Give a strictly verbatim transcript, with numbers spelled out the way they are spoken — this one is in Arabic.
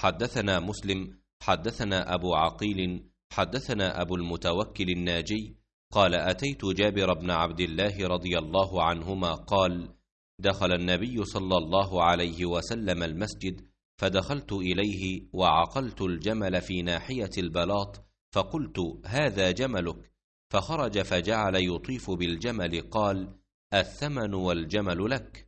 حدثنا مسلم حدثنا أبو عقيل حدثنا أبو المتوكل الناجي قال أتيت جابر بن عبد الله رضي الله عنهما قال دخل النبي صلى الله عليه وسلم المسجد فدخلت إليه وعقلت الجمل في ناحية البلاط فقلت هذا جملك، فخرج فجعل يطيف بالجمل قال الثمن والجمل لك.